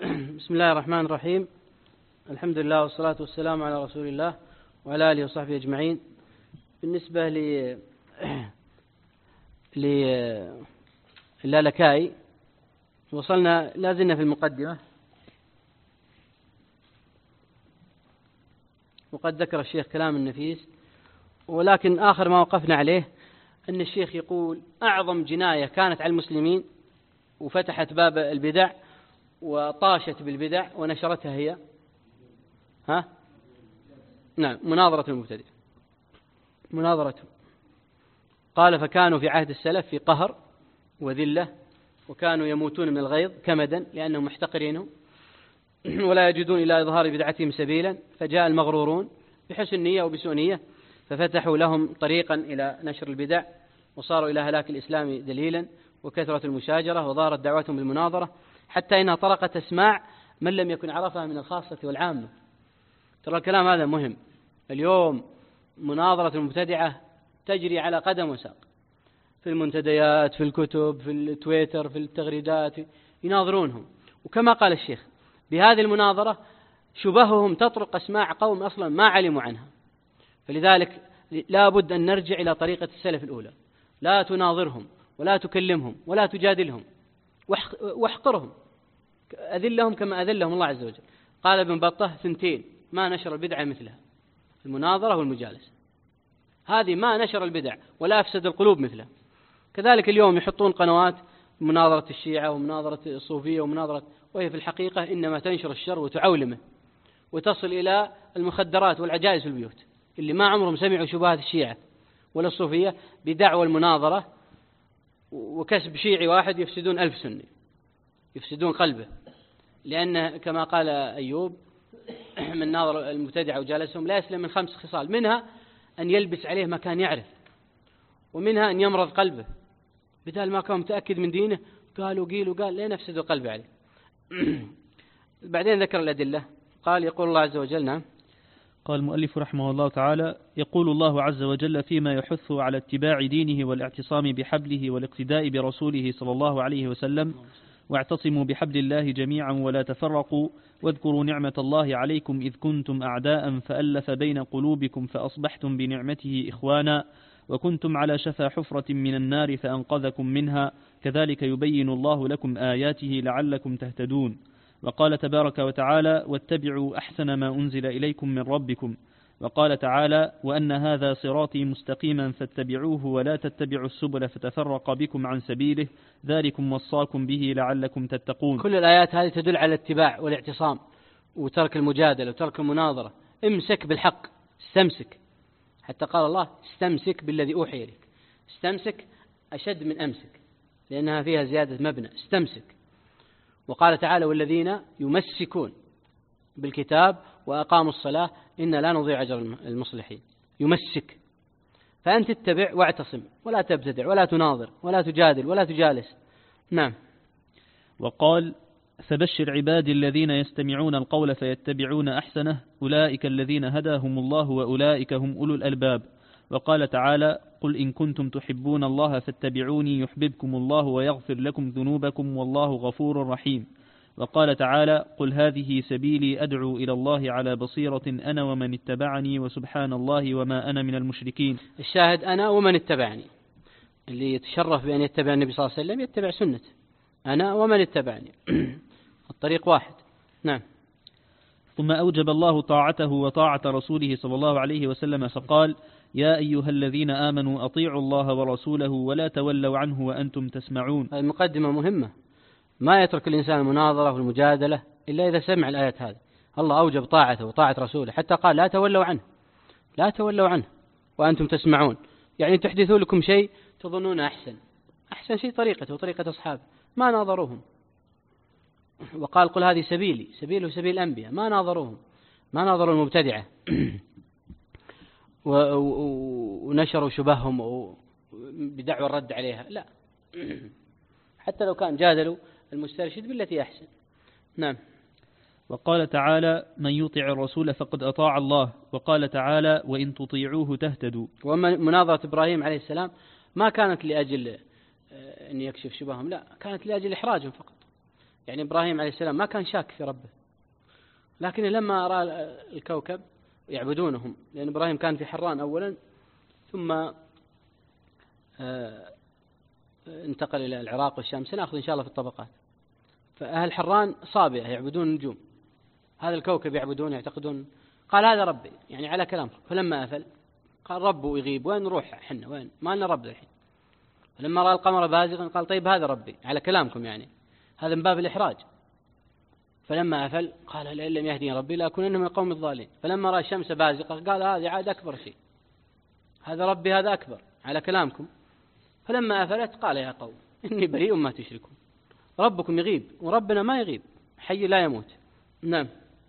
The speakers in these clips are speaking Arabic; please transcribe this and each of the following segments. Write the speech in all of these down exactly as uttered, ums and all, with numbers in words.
بسم الله الرحمن الرحيم. الحمد لله والصلاة والسلام على رسول الله وعلى آله وصحبه أجمعين. بالنسبة ل للالكائي وصلنا لازلنا في المقدمة، وقد ذكر الشيخ كلام النفيس، ولكن آخر ما وقفنا عليه أن الشيخ يقول أعظم جناية كانت على المسلمين وفتحت باب البدع وطاشت بالبدع ونشرتها هي ها نعم مناظرة المبتدع. مناظرته قال فكانوا في عهد السلف في قهر وذلة، وكانوا يموتون من الغيظ كمدا لأنهم محتقرينه ولا يجدون إلى إظهار بدعتهم سبيلا، فجاء المغرورون بحسن نية وبسوء نية ففتحوا لهم طريقا إلى نشر البدع، وصاروا إلى هلاك الإسلام دليلا وكثرة المشاجرة، وظهرت دعوتهم بالمناظرة حتى إنها طرقت أسماع من لم يكن عرفها من الخاصة والعامة. ترى الكلام هذا مهم. اليوم مناظرة المبتدعة تجري على قدم وساق في المنتديات، في الكتب، في التويتر، في التغريدات، يناظرونهم. وكما قال الشيخ بهذه المناظرة شبههم تطرق أسماع قوم أصلا ما علموا عنها، فلذلك لا بد أن نرجع إلى طريقة السلف الأولى. لا تناظرهم ولا تكلمهم ولا تجادلهم واحقرهم، أذلهم كما أذلهم الله عز وجل. قال ابن بطة ثنتين ما نشر البدع مثلها، المناظرة والمجالسة، هذه ما نشر البدع ولا أفسد القلوب مثلها. كذلك اليوم يحطون قنوات مناظرة الشيعة ومناظرة الصوفية ومناظرة، وهي في الحقيقة إنما تنشر الشر وتعولمه وتصل إلى المخدرات والعجائز في البيوت. اللي ما عمرهم سمعوا شبهات الشيعة ولا الصوفية بدعوى المناظرة وكسب شيعي واحد يفسدون ألف سني، يفسدون قلبه. لأن كما قال أيوب من ناظر المبتدع وجالسهم لا يسلم من خمس خصال، منها أن يلبس عليه ما كان يعرف، ومنها أن يمرض قلبه بدل ما كان متأكد من دينه قال وقيل وقال لين يفسدوا قلبه عليه. بعدين ذكر الأدلة، قال يقول الله عز وجل نعم. قال المؤلف رحمه الله تعالى: يقول الله عز وجل فيما يحث على اتباع دينه والاعتصام بحبله والاقتداء برسوله صلى الله عليه وسلم: واعتصموا بحبل الله جميعا ولا تفرقوا، واذكروا نعمة الله عليكم إذ كنتم أعداء فألف بين قلوبكم فأصبحتم بنعمته إخوانا، وكنتم على شفا حفرة من النار فأنقذكم منها، كذلك يبين الله لكم آياته لعلكم تهتدون. وقال تبارك وتعالى: واتبعوا أحسن ما أنزل إليكم من ربكم. وقال تعالى: وأن هذا صراطي مستقيما فاتبعوه ولا تتبعوا السبل فتفرق بكم عن سبيله، ذلكم وصاكم به لعلكم تتقون. كل الآيات هذه تدل على الاتباع والاعتصام وترك المجادلة وترك المناظرة. امسك بالحق، استمسك، حتى قال الله استمسك بالذي أوحي إليك. استمسك أشد من أمسك لأنها فيها زيادة مبنى، استمسك. وقال تعالى: والذين يمسكون بالكتاب وأقاموا الصلاة إن لا نضيع أجر المصلحين. يمسك، فأنت اتبع واعتصم ولا تبتدع ولا تناظر ولا تجادل ولا تجالس. نعم. وقال: فبشر عبادي الذين يستمعون القول فيتبعون أحسنه أولئك الذين هداهم الله وأولئك هم أولو الألباب. وقال تعالى: قل إن كنتم تحبون الله فاتبعوني يحببكم الله ويغفر لكم ذنوبكم والله غفور رحيم. وقال تعالى: قل هذه سبيلي أدعو إلى الله على بصيرة أنا ومن اتبعني وسبحان الله وما أنا من المشركين. الشاهد أنا ومن اتبعني، اللي يتشرف بأن يتبع النبي صلى الله عليه وسلم يتبع سنته، أنا ومن اتبعني. الطريق واحد. نعم. ثم أوجب الله طاعته وطاعة رسوله صلى الله عليه وسلم فقال: يا أيها الذين آمنوا أطيعوا الله ورسوله ولا تولوا عنه وأنتم تسمعون. هذه مقدمة مهمة. ما يترك الإنسان المناظرة والمجادلة إلا إذا سمع الآيات هذه. الله أوجب طاعته وطاعة رسوله، حتى قال لا تولوا عنه، لا تولوا عنه وأنتم تسمعون، يعني تحدثوا لكم شيء تظنون أحسن أحسن شيء طريقته وطريقة أصحابه ما ناظروهم. وقال: قل هذه سبيلي، سبيله سبيل الأنبياء، ما ناظروهم، ما ناظروا المبتدعة ونشروا شبههم بدعوى الرد عليها، لا، حتى لو كان جادلوا المسترشد بالتي أحسن. نعم. وقال تعالى: من يطع الرسول فقد أطاع الله. وقال تعالى: وإن تطيعوه تهتدوا. ومناظرة إبراهيم عليه السلام ما كانت لأجل أن يكشف شبههم، لا، كانت لأجل إحراجهم فقط. يعني إبراهيم عليه السلام ما كان شاك في ربه، لكن لما رأى الكوكب يعبدونهم، لأن إبراهيم كان في حران أولا ثم انتقل إلى العراق والشام، سنأخذ إن شاء الله في الطبقات. فأهل حران صابئة يعبدون النجوم، هذا الكوكب يعبدون يعتقدون، قال هذا ربي يعني على كلام. فلما أفل قال ربه يغيب، وين نروح حنا، وين ما لنا رب الحين. فلما رأى القمر بازغا قال طيب هذا ربي على كلامكم، يعني هذا من باب الإحراج. فلما أفل قال لئن لم يهدي ربي لأكونن من القوم الضالين. فلما رأى الشمس بازغة قال هذا عاد أكبر شيء، هذا ربي هذا أكبر على كلامكم. فلما أفلت قال يا قوم إني بريء ما تشركون، ربكم يغيب وربنا ما يغيب، حي لا يموت. نعم.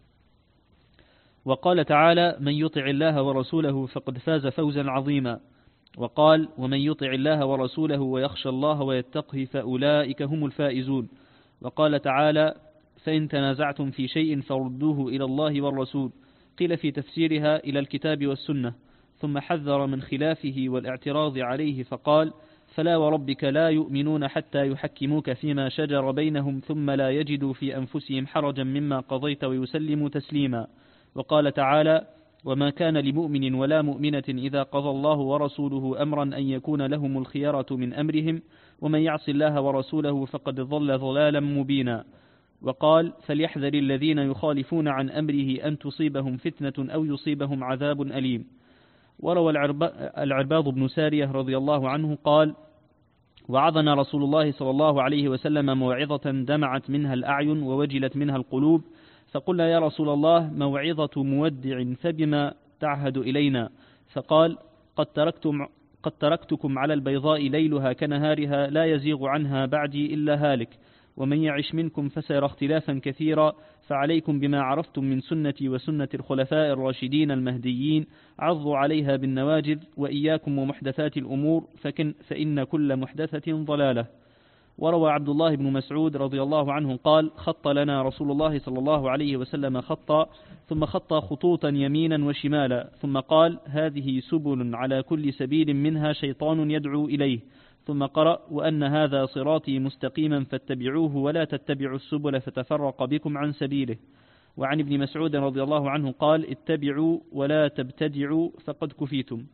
وقال تعالى من يطع الله ورسوله فقد فاز فوزا عظيما. وقال ومن يطع الله ورسوله ويخشى الله ويتقه فأولئك هم الفائزون. وقال تعالى فإن تنازعتم في شيء فردوه إلى الله والرسول، قيل في تفسيرها إلى الكتاب والسنة، ثم حذر من خلافه والاعتراض عليه فقال فلا وربك لا يؤمنون حتى يحكموك فيما شجر بينهم ثم لا يجدوا في أنفسهم حرجا مما قضيت ويسلموا تسليما. وقال تعالى وما كان لمؤمن ولا مؤمنة إذا قضى الله ورسوله أمرا أن يكون لهم الخيرة من أمرهم ومن يعص الله ورسوله فقد ضل ضلالا مبينا. وقال فليحذر الذين يخالفون عن أمره أن تصيبهم فتنة أو يصيبهم عذاب أليم. وروى العرباض بن سارية رضي الله عنه قال وعظنا رسول الله صلى الله عليه وسلم موعظة دمعت منها الأعين ووجلت منها القلوب، فقلنا يا رسول الله موعظة مودع فبما تعهد إلينا؟ فقال قد تركتم قد تركتكم على البيضاء ليلها كنهارها لا يزيغ عنها بعدي إلا هالك، ومن يعش منكم فسيرى اختلافا كثيرا، فعليكم بما عرفتم من سنتي وسنة الخلفاء الراشدين المهديين، عضوا عليها بالنواجذ، وإياكم ومحدثات الأمور فكن فإن كل محدثة ضلالة. وروى عبد الله بن مسعود رضي الله عنه قال خط لنا رسول الله صلى الله عليه وسلم خطا ثم خط خطوطا يمينا وشمالا ثم قال هذه سبل على كل سبيل منها شيطان يدعو إليه، ثم قرأ وأن هذا صراطي مستقيما فاتبعوه ولا تتبعوا السبل فتفرق بكم عن سبيله. وعن ابن مسعود رضي الله عنه قال اتبعوا ولا تبتدعوا فقد كفيتم.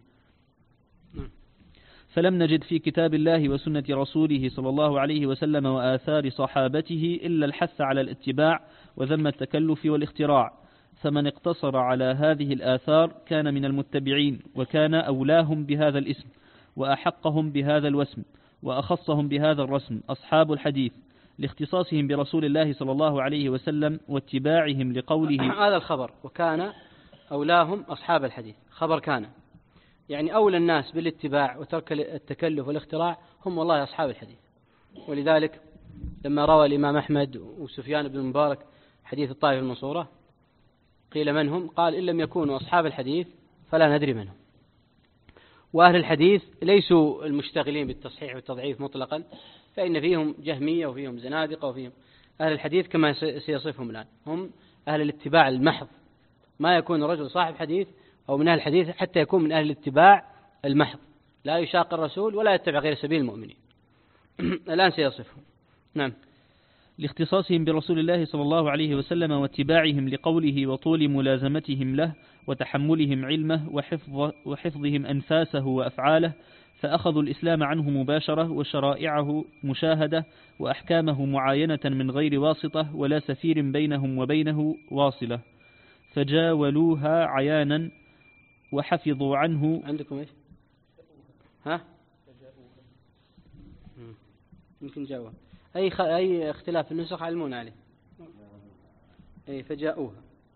فلم نجد في كتاب الله وسنة رسوله صلى الله عليه وسلم وآثار صحابته إلا الحث على الاتباع وذم التكلف والاختراع، فمن اقتصر على هذه الآثار كان من المتبعين، وكان أولاهم بهذا الاسم وأحقهم بهذا الوسم وأخصهم بهذا الرسم أصحاب الحديث لاختصاصهم برسول الله صلى الله عليه وسلم واتباعهم لقوله هذا الخبر وكان أولاهم أصحاب الحديث، خبر كان يعني أولى الناس بالاتباع وترك التكلف والاختراع هم والله أصحاب الحديث. ولذلك لما روى الإمام أحمد وسفيان بن المبارك حديث الطائفة المنصورة قيل من هم؟ قال إن لم يكونوا أصحاب الحديث فلا ندري منهم. وأهل الحديث ليسوا المشتغلين بالتصحيح والتضعيف مطلقا، فإن فيهم جهمية وفيهم زنادقة وفيهم أهل الحديث كما سيصفهم الآن، هم أهل الاتباع المحض، ما يكون رجل صاحب حديث أو من أهل الحديث حتى يكون من أهل الاتباع المحض، لا يشاق الرسول ولا يتبع غير سبيل المؤمنين. الآن سيصفهم. نعم. لاختصاصهم برسول الله صلى الله عليه وسلم واتباعهم لقوله وطول ملازمتهم له وتحملهم علمه وحفظ وحفظهم أنفاسه وأفعاله، فأخذوا الإسلام عنه مباشرة وشرائعه مشاهدة وأحكامه معاينة من غير واسطة ولا سفير بينهم وبينه واصلة، فجاولوها عيانا وحفظوا عنه. عندكم إيش؟ ها؟ يمكن جاوب أي خ... أي اختلاف في النسخ علمون عليه. أي فجاءوها.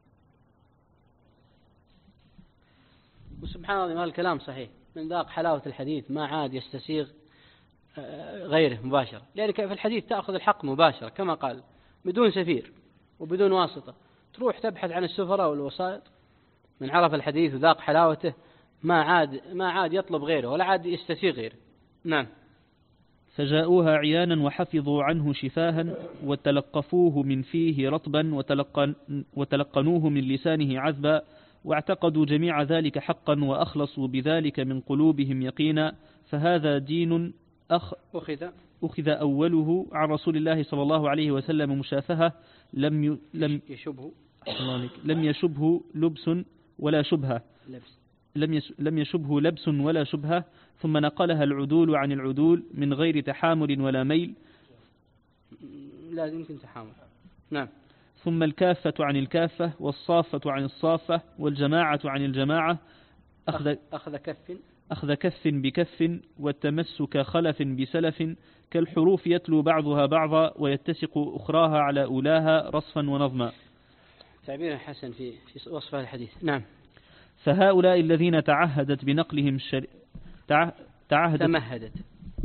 وسبحان الله ما الكلام صحيح، من ذاق حلاوة الحديث ما عاد يستسيغ غيره مباشرة، لأنك في الحديث تأخذ الحق مباشرة كما قال بدون سفير وبدون واسطة. تروح تبحث عن السفراء والوسائط، من عرف الحديث وذاق حلاوته ما عاد ما عاد يطلب غيره ولا عاد يستسيغ غيره. نعم. فجاءوها عيانا وحفظوا عنه شفاها وتلقفوه من فيه رطبا وتلقن وتلقنوه من لسانه عذبا، واعتقدوا جميع ذلك حقا وأخلصوا بذلك من قلوبهم يقينا، فهذا دين أخ أخذ أخذ أوله عن رسول الله صلى الله عليه وسلم مشافهة لم ي... لم يشبه لم يشبه لبس ولا شبهة لبس لم يس... لم يشبه لبس ولا شبهة، ثم نقلها العدول عن العدول من غير تحامل ولا ميل. لا يمكن تحامل. نعم. ثم الكافة عن الكافة، والصافة عن الصافة، والجماعة عن الجماعة، أخذ, أخذ كف أخذ كف بكف، والتمسك خلف بسلف، كالحروف يتلو بعضها بعضا ويتسق أخراها على أولاها رصفا ونظما. تعبير حسن في في وصف الحديث. نعم. فهؤلاء الذين تعهدت بنقلهم الشر... تع... تعهدت تمهدت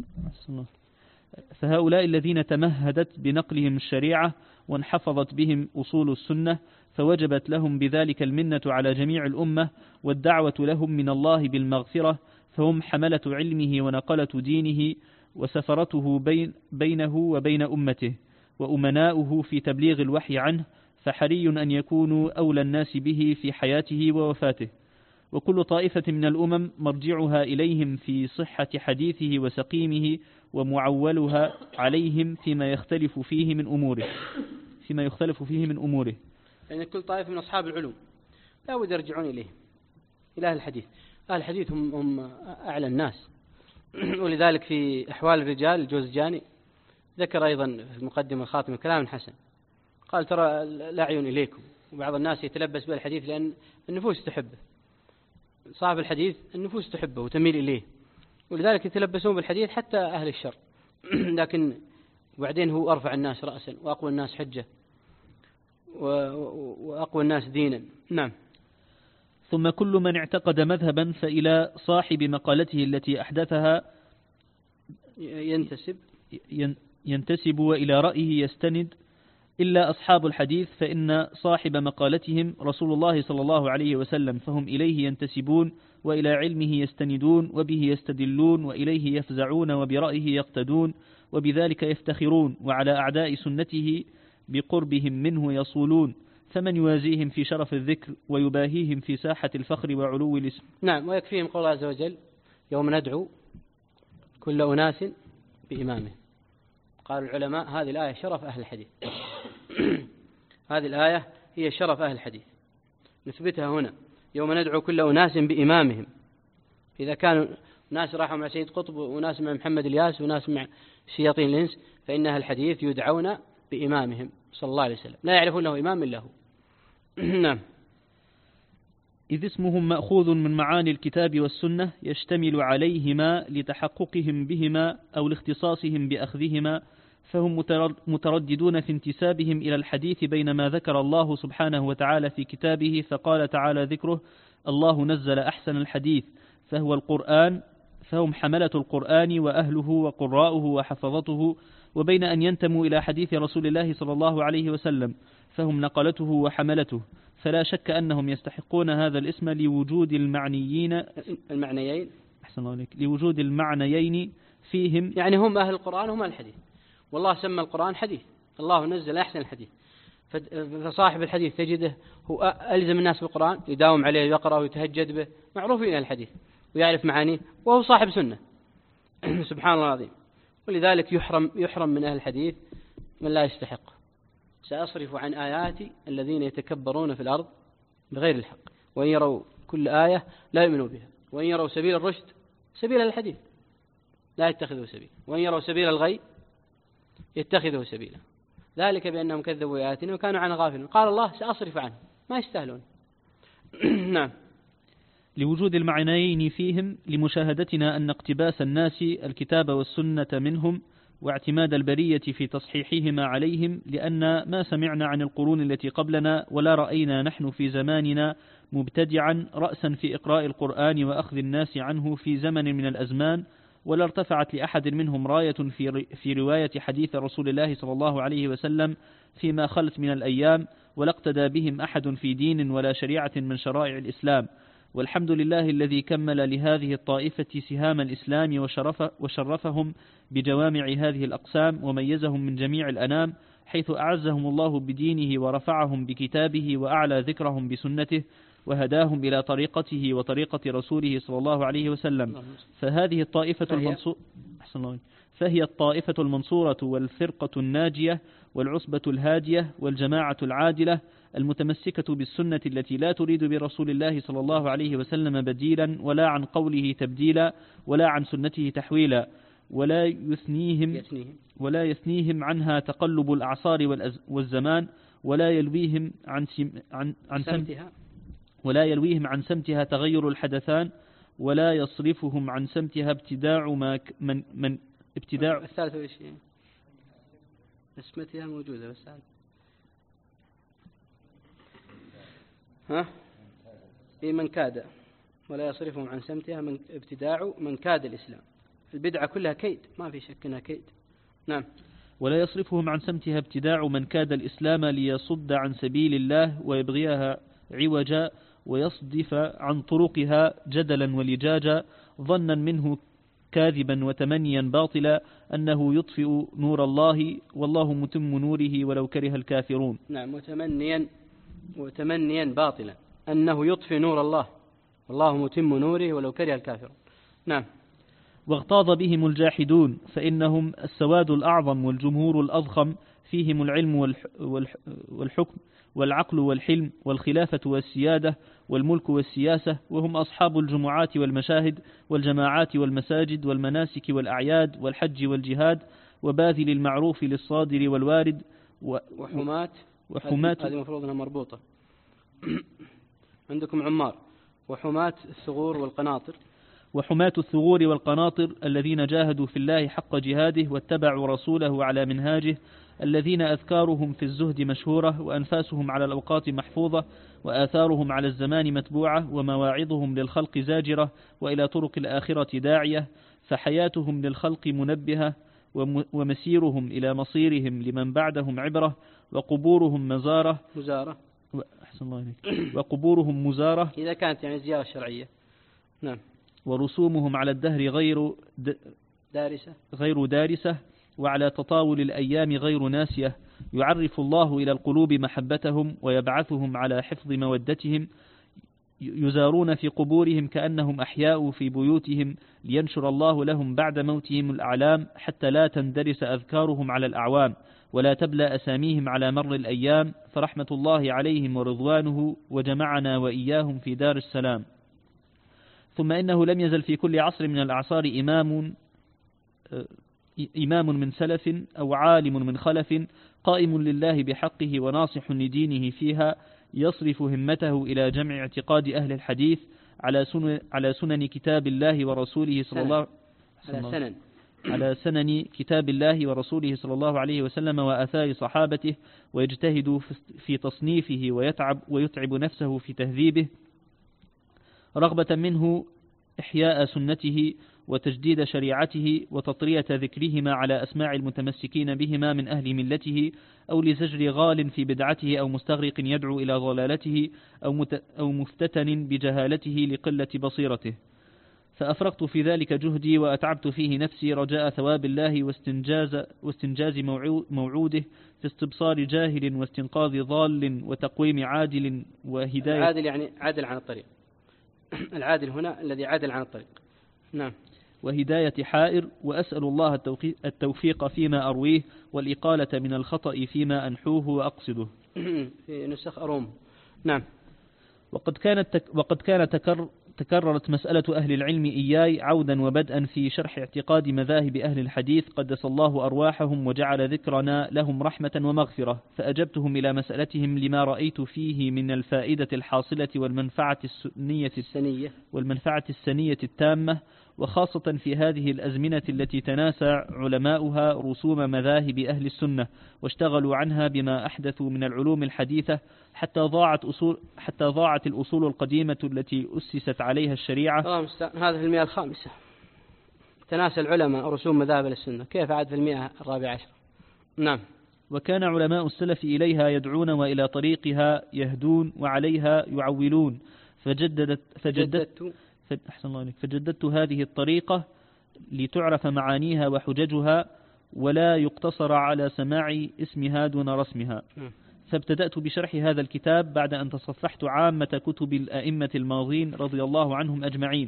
فهؤلاء الذين تمهدت بنقلهم الشريعة وانحفظت بهم أصول السنة، فوجبت لهم بذلك المنة على جميع الأمة، والدعوة لهم من الله بالمغفرة، فهم حملة علمه ونقلة دينه، وسفرته بين بينه وبين أمته، وأمناؤه في تبليغ الوحي عنه، فحري أن يكونوا أولى الناس به في حياته ووفاته. وكل طائفة من الأمم مرجعها إليهم في صحة حديثه وسقيمه، ومعولها عليهم فيما يختلف فيه من أموره فيما يختلف فيه من أموره يعني كل طائفة من أصحاب العلوم لا بد يرجعون إليه، إلى أهل الحديث. أهل الحديث هم, هم أعلى الناس. ولذلك في أحوال الرجال الجوزجاني ذكر أيضا في المقدمة الخاتمة كلام حسن، قال ترى لا عيون إليكم، وبعض الناس يتلبس بالحديث لأن النفوس تحبه. صاحب الحديث النفوس تحبه وتميل إليه، ولذلك يتلبسون بالحديث حتى أهل الشر. لكن وبعدين هو أرفع الناس رأسا وأقوى الناس حجة وأقوى الناس دينا. نعم. ثم كل من اعتقد مذهبا فإلى صاحب مقالته التي أحدثها ينتسب ينتسب وإلى رأيه يستند، إلا أصحاب الحديث فإن صاحب مقالتهم رسول الله صلى الله عليه وسلم، فهم إليه ينتسبون وإلى علمه يستندون وبه يستدلون وإليه يفزعون وبرأيه يقتدون وبذلك يفتخرون، وعلى أعداء سنته بقربهم منه يصولون، فمن يوازيهم في شرف الذكر ويباهيهم في ساحة الفخر وعلو الاسم. نعم. ويكفيهم قول الله عز وجل يوم ندعو كل أناس بإمامه. قال العلماء هذه الآية شرف أهل الحديث. هذه الآية هي شرف أهل الحديث، نثبتها هنا يوم ندعو كل أناس بإمامهم. إذا كانوا ناس راحوا مع سيد قطب وناس مع محمد الياس وناس مع شياطين الإنس، فإن أهل الحديث يدعون بإمامهم صلى الله عليه وسلم، لا يعرفون له إمام إلا هو. نعم. إذ اسمهم مأخوذ من معاني الكتاب والسنة يشتمل عليهما لتحققهم بهما أو لاختصاصهم بأخذهما، فهم مترددون في انتسابهم إلى الحديث، بينما ذكر الله سبحانه وتعالى في كتابه فقال تعالى ذكره الله نزل أحسن الحديث فهو القرآن، فهم حملة القرآن وأهله وقراؤه وحفظته، وبين أن ينتموا إلى حديث رسول الله صلى الله عليه وسلم فهم نقلته وحملته، فلا شك أنهم يستحقون هذا الاسم لوجود المعنيين المعنيين أحسن الله عليك لوجود المعنيين فيهم، يعني هم أهل القرآن هم الحديث، والله سمى القرآن حديث، الله نزل أحسن الحديث. فصاحب الحديث تجده هو ألزم الناس بالقرآن، يداوم عليه يقرأ ويتهجد به، معروفين الحديث ويعرف معانيه، وهو صاحب سنة. سبحان الله العظيم. ولذلك يحرم يحرم من أهل الحديث من لا يستحق. سأصرف عن آياتي الذين يتكبرون في الأرض بغير الحق، وإن يروا كل آية لا يؤمنوا بها، وإن يروا سبيل الرشد سبيل الحديث لا يتخذوا سبيل، وإن يروا سبيل الغي يتخذوا سبيلا، ذلك بأنهم كذبوا آياتنا وكانوا عنها غافلين. قال الله سأصرف عنه، ما يستاهلون. نعم. لوجود المعنيين فيهم، لمشاهدتنا أن اقتباس الناس الكتاب والسنة منهم واعتماد البرية في تصحيحهما عليهم، لأن ما سمعنا عن القرون التي قبلنا ولا رأينا نحن في زماننا مبتدعا رأسا في إقراء القرآن وأخذ الناس عنه في زمن من الأزمان، ولا ارتفعت لأحد منهم راية في في رواية حديث رسول الله صلى الله عليه وسلم فيما خلت من الأيام، ولا اقتدى بهم أحد في دين ولا شريعة من شرائع الإسلام. والحمد لله الذي كمل لهذه الطائفة سهام الإسلام وشرف وشرفهم بجوامع هذه الأقسام، وميزهم من جميع الأنام، حيث أعزهم الله بدينه ورفعهم بكتابه وأعلى ذكرهم بسنته، وهداهم إلى طريقته وطريقة رسوله صلى الله عليه وسلم. فهذه الطائفة المنصورة فهي الطائفة المنصورة والفرقة الناجية والعصبة الهادية والجماعة العادلة المتمسكة بالسنة التي لا تريد برسول الله صلى الله عليه وسلم بديلا ولا عن قوله تبديلا ولا عن سنته تحويلا، ولا يثنيهم ولا يثنيهم عنها تقلب الأعصار والزمان، ولا يلويهم عن سم عن عن سمتها ولا يلويهم عن سمتها تغير الحدثان، ولا يصرفهم عن سمتها ابتداع ما من من ابتداع الثالثة ايش هي؟ اسمتها موجودة بس ها إيه من كاد، ولا يصرفهم عن سمتها من ابتداع من كاد الإسلام. البدعة كلها كيد، ما في شك انها كيد. نعم. ولا يصرفهم عن سمتها ابتداع من كاد الإسلام ليصد عن سبيل الله ويبغيها عوجا ويصدف عن طرقها جدلا ولجاجا، ظنا منه كاذبا وتمنيا باطلا أنه يطفئ نور الله والله متم نوره ولو كره الكافرون. نعم، وتمنيا وتمنيا باطلا أنه يطفئ نور الله والله متم نوره ولو كره الكافرون. نعم. واغتاظ بهم الجاحدون فإنهم السواد الأعظم والجمهور الأضخم، فيهم العلم والحكم والعقل والحلم والخلافة والسيادة والملك والسياسة، وهم أصحاب الجمعات والمشاهد والجماعات والمساجد والمناسك والأعياد والحج والجهاد، وباذل المعروف للصادر والوارد وحمات وحمات هذه مفروض أنها مربوطة عندكم عمار وحمات الثغور والقناطر وحماة الثغور والقناطر الذين جاهدوا في الله حق جهاده واتبعوا رسوله على منهاجه، الذين أذكارهم في الزهد مشهورة وأنفاسهم على الأوقات محفوظة وآثارهم على الزمان متبوعة ومواعظهم للخلق زاجرة وإلى طرق الآخرة داعية، فحياتهم للخلق منبهة ومسيرهم إلى مصيرهم لمن بعدهم عبرة، وقبورهم مزارة مزارة أحسن الله عليك وقبورهم مزارة إذا كانت يعني زيارة شرعية. نعم. ورسومهم على الدهر غير دارسة غير دارسة وعلى تطاول الأيام غير ناسية، يعرف الله إلى القلوب محبتهم ويبعثهم على حفظ مودتهم، يزارون في قبورهم كأنهم أحياء في بيوتهم، لينشر الله لهم بعد موتهم الأعلام حتى لا تندرس أذكارهم على الأعوام ولا تبلى أساميهم على مر الأيام، فرحمة الله عليهم ورضوانه وجمعنا وإياهم في دار السلام. ثم إنه لم يزل في كل عصر من الأعصار إمام إمام من سلف أو عالم من خلف قائم لله بحقه وناصح لدينه فيها، يصرف همته إلى جمع اعتقاد أهل الحديث على سنن, على سنن كتاب الله ورسوله صلى الله على سنن على سنن كتاب الله ورسوله صلى الله عليه وسلم وآثار صحابته، ويجتهد في تصنيفه ويتعب ويتعب نفسه في تهذيبه رغبة منه إحياء سنته وتجديد شريعته وتطرية ذكرهما على أسماع المتمسكين بهما من أهل ملته، أو لزجر غال في بدعته أو مستغرق يدعو إلى ضلالته أو, أو مفتتن بجهالته لقلة بصيرته. فأفرغت في ذلك جهدي وأتعبت فيه نفسي رجاء ثواب الله واستنجاز, واستنجاز موعوده في استبصار جاهل واستنقاذ ضال وتقويم عادل وهداية. العادل يعني عادل عن الطريق، العادل هنا الذي عادل عن الطريق. نعم. وهداية حائر، وأسأل الله التوفيق فيما أرويه والإقالة من الخطأ فيما أنحوه وأقصده. في نسخ أروم. نعم. وقد كانت وقد كان تكرر تكررت مسألة أهل العلم إياي عودا وبدءا في شرح اعتقاد مذاهب أهل الحديث قدس الله أرواحهم وجعل ذكرنا لهم رحمة ومغفرة، فأجبتهم إلى مسألتهم لما رأيت فيه من الفائدة الحاصلة والمنفعة السنية السنية والمنفعة السنية التامة، وخاصة في هذه الأزمنة التي تناسى علماؤها رسوم مذاهب أهل السنة واشتغلوا عنها بما أحدثوا من العلوم الحديثة حتى ضاعت أصول حتى ضاعت الأصول القديمة التي أسست عليها الشريعة. هذا في المئة الخامسة تناسى العلماء رسوم مذاهب السنة، كيف عاد في المئة الرابعة عشر؟ نعم. وكان علماء السلف إليها يدعون وإلى طريقها يهدون وعليها يعولون، فجددت فجددت أحسن الله عليك فجددت هذه الطريقة لتعرف معانيها وحججها ولا يقتصر على سماع اسمها دون رسمها. فابتدأت بشرح هذا الكتاب بعد أن تصفحت عامة كتب الأئمة الماضين رضي الله عنهم أجمعين،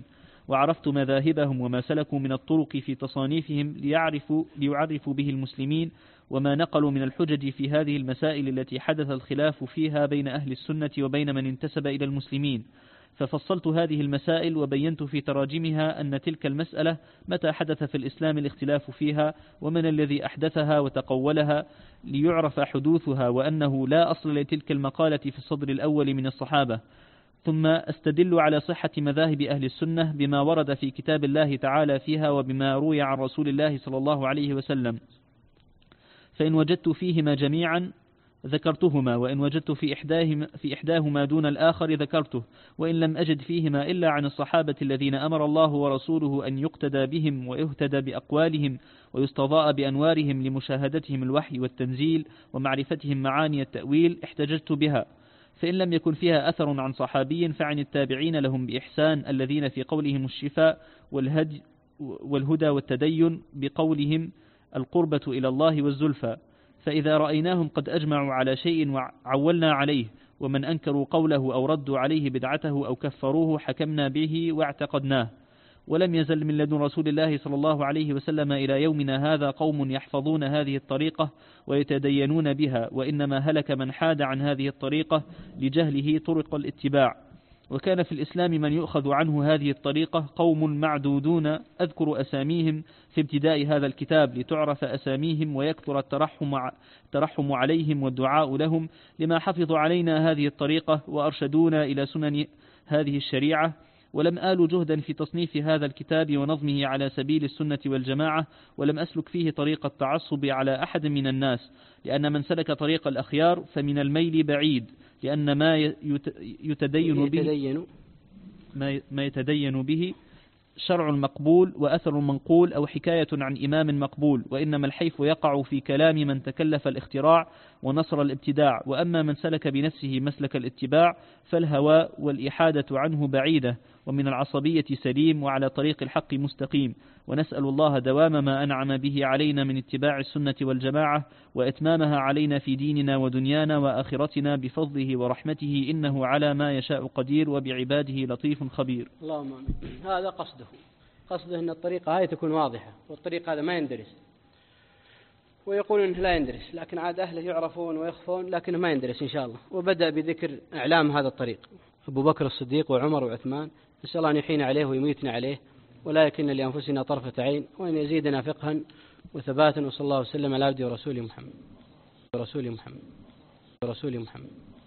وعرفت مذاهبهم وما سلكوا من الطرق في تصانيفهم ليعرفوا, ليعرفوا به المسلمين، وما نقلوا من الحجج في هذه المسائل التي حدث الخلاف فيها بين أهل السنة وبين من انتسب إلى المسلمين. ففصلت هذه المسائل وبينت في تراجمها أن تلك المسألة متى حدث في الإسلام الاختلاف فيها، ومن الذي أحدثها وتقولها، ليعرف حدوثها، وأنه لا أصل لتلك المقالة في الصدر الأول من الصحابة. ثم أستدل على صحة مذاهب أهل السنة بما ورد في كتاب الله تعالى فيها وبما روي عن رسول الله صلى الله عليه وسلم، فإن وجدت فيهما جميعا ذكرتهما، وإن وجدت في إحداهما, في إحداهما دون الآخر ذكرته، وإن لم أجد فيهما إلا عن الصحابة الذين أمر الله ورسوله أن يقتدى بهم ويهتدى بأقوالهم ويستضاء بأنوارهم لمشاهدتهم الوحي والتنزيل ومعرفتهم معاني التأويل احتججت بها. فإن لم يكن فيها أثر عن صحابي فعن التابعين لهم بإحسان الذين في قولهم الشفاء والهدي والهدى والتدين، بقولهم القربة إلى الله والزلفى. فإذا رأيناهم قد أجمعوا على شيء وعولنا عليه، ومن أنكروا قوله أو ردوا عليه بدعته أو كفروه حكمنا به واعتقدناه. ولم يزل من لدن رسول الله صلى الله عليه وسلم إلى يومنا هذا قوم يحفظون هذه الطريقة ويتدينون بها، وإنما هلك من حاد عن هذه الطريقة لجهله طرق الاتباع. وكان في الإسلام من يؤخذ عنه هذه الطريقة قوم معدودون أذكر أساميهم في ابتداء هذا الكتاب لتعرف أساميهم ويكثر الترحم, الترحم عليهم والدعاء لهم لما حفظوا علينا هذه الطريقة وأرشدونا إلى سنن هذه الشريعة. ولم آل جهدا في تصنيف هذا الكتاب ونظمه على سبيل السنة والجماعة، ولم أسلك فيه طريق التعصب على أحد من الناس، لأن من سلك طريق الأخيار فمن الميل بعيد، لأن ما يتدين به ما يتدين به شرع مقبول وأثر منقول أو حكاية عن إمام مقبول، وإنما الحيف يقع في كلام من تكلف الاختراع ونصر الابتداع. وأما من سلك بنفسه مسلك الاتباع فالهوى والإحادة عنه بعيدة، ومن العصبية سليم، وعلى طريق الحق مستقيم. ونسأل الله دوام ما أنعم به علينا من اتباع السنة والجماعة، وإتمامها علينا في ديننا ودنيانا وآخرتنا بفضله ورحمته، إنه على ما يشاء قدير، وبعباده لطيف خبير. اللهم آمين. هذا قصده قصده أن الطريقة هذه تكون واضحة، والطريق هذا ما يندرس، ويقول إنه لا يندرس، لكن عاد أهله يعرفون ويخفون لكنه ما يندرس إن شاء الله. وبدأ بذكر إعلام هذا الطريق أبو بكر الصديق وعمر وعثمان، نسأل الله أن يحين عليه ويميتنا عليه، ولا يكن لأنفسنا طرفة عين، وأن يزيدنا فقها وثباتا. وصلى الله وسلم على عبده ورسوله محمد ورسول محمد ورسول محمد.